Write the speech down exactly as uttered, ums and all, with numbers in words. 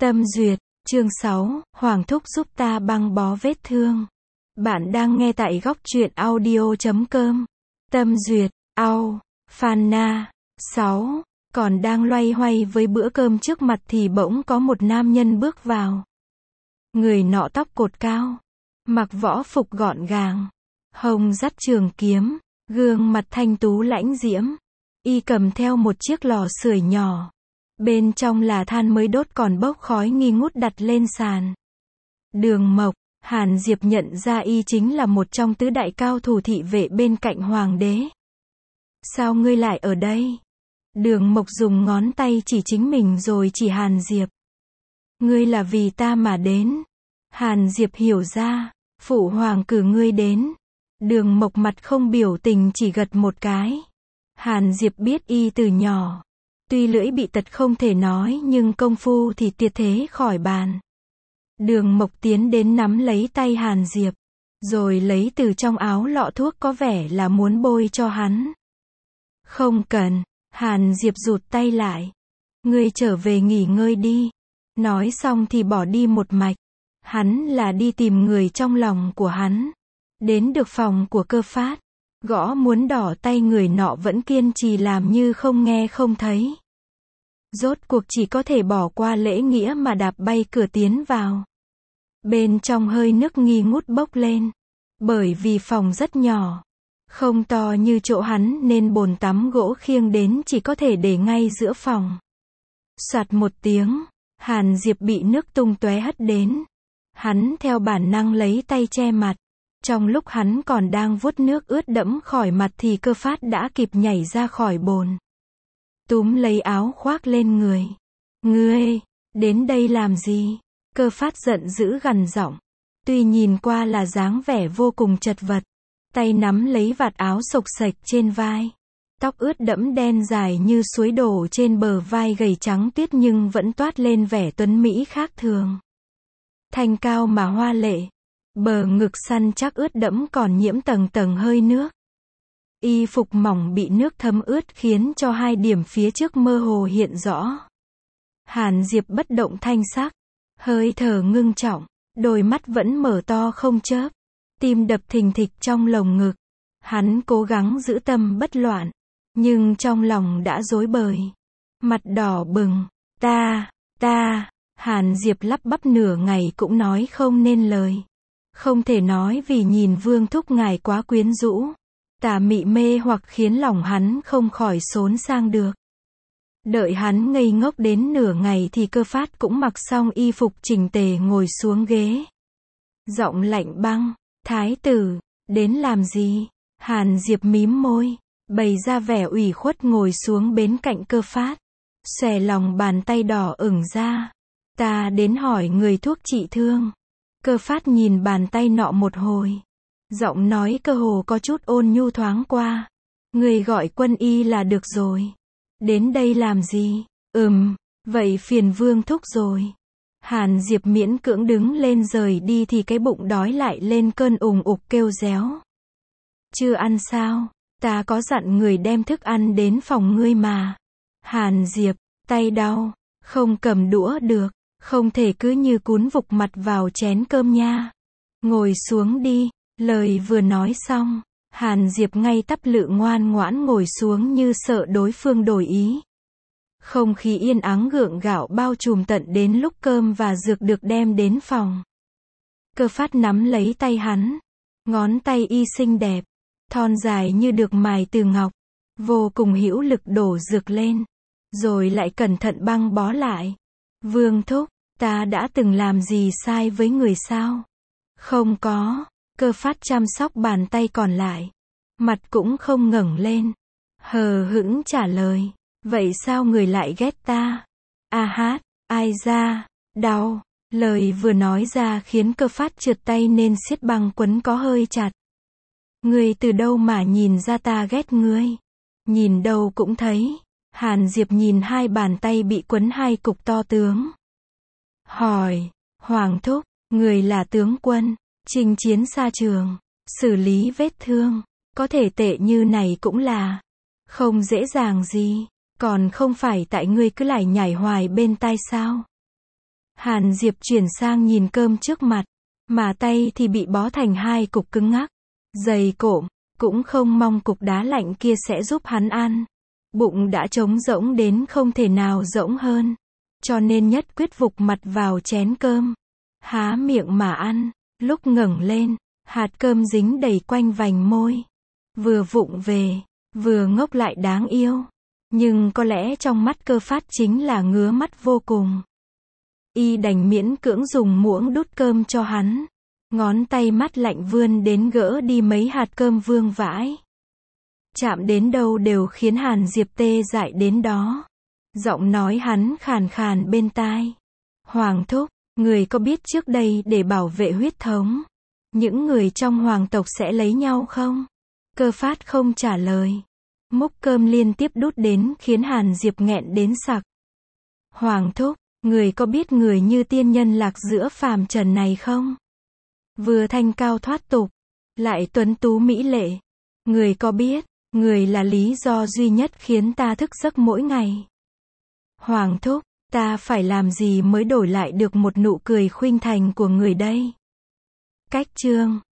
Tâm duyệt, chương sáu, Hoàng thúc giúp ta băng bó vết thương. Bạn đang nghe tại góc truyện audio chấm com. Tâm duyệt, au, Phanna, sáu, còn đang loay hoay với bữa cơm trước mặt thì bỗng có một nam nhân bước vào. Người nọ tóc cột cao, mặc võ phục gọn gàng, hông dắt trường kiếm, gương mặt thanh tú lãnh diễm. Y cầm theo một chiếc lò sưởi nhỏ. Bên trong là than mới đốt còn bốc khói nghi ngút đặt lên sàn. Đường Mộc, Hàn Diệp nhận ra y chính là một trong tứ đại cao thủ thị vệ bên cạnh hoàng đế. Sao ngươi lại ở đây? Đường Mộc dùng ngón tay chỉ chính mình rồi chỉ Hàn Diệp. Ngươi là vì ta mà đến. Hàn Diệp hiểu ra, phụ hoàng cử ngươi đến. Đường Mộc mặt không biểu tình chỉ gật một cái. Hàn Diệp biết y từ nhỏ. Tuy lưỡi bị tật không thể nói nhưng công phu thì tuyệt thế khỏi bàn. Đường Mộc tiến đến nắm lấy tay Hàn Diệp. Rồi lấy từ trong áo lọ thuốc có vẻ là muốn bôi cho hắn. Không cần. Hàn Diệp rụt tay lại. Ngươi trở về nghỉ ngơi đi. Nói xong thì bỏ đi một mạch. Hắn là đi tìm người trong lòng của hắn. Đến được phòng của Cơ Phát. Gõ muốn đỏ tay người nọ vẫn kiên trì làm như không nghe không thấy. Rốt cuộc chỉ có thể bỏ qua lễ nghĩa mà đạp bay cửa tiến vào. Bên trong hơi nước nghi ngút bốc lên. Bởi vì phòng rất nhỏ. Không to như chỗ hắn nên bồn tắm gỗ khiêng đến chỉ có thể để ngay giữa phòng. Soạt một tiếng, Hàn Diệp bị nước tung tóe hất đến. Hắn theo bản năng lấy tay che mặt. Trong lúc hắn còn đang vuốt nước ướt đẫm khỏi mặt thì Cơ Phát đã kịp nhảy ra khỏi bồn. Túm lấy áo khoác lên người. Ngươi, đến đây làm gì? Cơ Phát giận dữ gằn giọng. Tuy nhìn qua là dáng vẻ vô cùng chật vật. Tay nắm lấy vạt áo xộc xệch trên vai. Tóc ướt đẫm đen dài như suối đổ trên bờ vai gầy trắng tuyết nhưng vẫn toát lên vẻ tuấn mỹ khác thường. Thanh cao mà hoa lệ. Bờ ngực săn chắc ướt đẫm còn nhiễm tầng tầng hơi nước. Y phục mỏng bị nước thấm ướt khiến cho hai điểm phía trước mơ hồ hiện rõ. Hàn Diệp bất động thanh sắc. Hơi thở ngưng trọng. Đôi mắt vẫn mở to không chớp. Tim đập thình thịch trong lồng ngực. Hắn cố gắng giữ tâm bất loạn. Nhưng trong lòng đã rối bời. Mặt đỏ bừng. Ta, ta. Hàn Diệp lắp bắp nửa ngày cũng nói không nên lời. Không thể nói vì nhìn Vương thúc ngài quá quyến rũ. Tà mị mê hoặc khiến lòng hắn không khỏi xốn sang được. Đợi hắn ngây ngốc đến nửa ngày thì Cơ Phát cũng mặc xong y phục chỉnh tề ngồi xuống ghế. Giọng lạnh băng. Thái tử, đến làm gì? Hàn Diệp mím môi, bày ra vẻ ủy khuất ngồi xuống bên cạnh Cơ Phát. Xòe lòng bàn tay đỏ ửng ra. Ta đến hỏi người thuốc trị thương. Cơ Phát nhìn bàn tay nọ một hồi. Giọng nói cơ hồ có chút ôn nhu thoáng qua. Người gọi quân y là được rồi. Đến đây làm gì? Ừm, vậy phiền Vương thúc rồi. Hàn Diệp miễn cưỡng đứng lên rời đi thì cái bụng đói lại lên cơn ùng ục kêu réo. Chưa ăn sao? Ta có dặn người đem thức ăn đến phòng ngươi mà. Hàn Diệp, tay đau, không cầm đũa được, không thể cứ như cún vục mặt vào chén cơm nha. Ngồi xuống đi, lời vừa nói xong, Hàn Diệp ngay tắp lự ngoan ngoãn ngồi xuống như sợ đối phương đổi ý. Không khí yên ắng gượng gạo bao trùm tận đến lúc cơm và dược được đem đến phòng. Cơ Phát nắm lấy tay hắn. Ngón tay y xinh đẹp, thon dài như được mài từ ngọc. Vô cùng hữu lực đổ dược lên. Rồi lại cẩn thận băng bó lại. Vương thúc, ta đã từng làm gì sai với người sao? Không có. Cơ Phát chăm sóc bàn tay còn lại. Mặt cũng không ngẩng lên. Hờ hững trả lời. Vậy sao người lại ghét ta? A hát, ai ra, đau. Lời vừa nói ra khiến Cơ Phát trượt tay nên siết băng quấn có hơi chặt. Ngươi từ đâu mà nhìn ra ta ghét ngươi? Nhìn đâu cũng thấy. Hàn Diệp nhìn hai bàn tay bị quấn hai cục to tướng. Hỏi, Hoàng thúc, người là tướng quân, chinh chiến xa trường, xử lý vết thương, có thể tệ như này cũng là không dễ dàng gì. Còn không phải tại ngươi cứ lại nhảy hoài bên tai sao? Hàn Diệp chuyển sang nhìn cơm trước mặt, mà tay thì bị bó thành hai cục cứng ngắc, dày cộm, cũng không mong cục đá lạnh kia sẽ giúp hắn ăn. Bụng đã trống rỗng đến không thể nào rỗng hơn, cho nên nhất quyết vục mặt vào chén cơm, há miệng mà ăn. Lúc ngẩng lên, hạt cơm dính đầy quanh vành môi, vừa vụng về, vừa ngốc lại đáng yêu. Nhưng có lẽ trong mắt Cơ Phát chính là ngứa mắt vô cùng. Y đành miễn cưỡng dùng muỗng đút cơm cho hắn. Ngón tay mát lạnh vươn đến gỡ đi mấy hạt cơm vương vãi. Chạm đến đâu đều khiến Hàn Diệp tê dại đến đó. Giọng nói hắn khàn khàn bên tai. Hoàng thúc, người có biết trước đây để bảo vệ huyết thống, những người trong hoàng tộc sẽ lấy nhau không? Cơ Phát không trả lời. Múc cơm liên tiếp đút đến khiến Hàn Diệp nghẹn đến sặc. Hoàng thúc, người có biết người như tiên nhân lạc giữa phàm trần này không? Vừa thanh cao thoát tục, lại tuấn tú mỹ lệ. Người có biết, người là lý do duy nhất khiến ta thức giấc mỗi ngày. Hoàng thúc, ta phải làm gì mới đổi lại được một nụ cười khuynh thành của người đây? Cách chương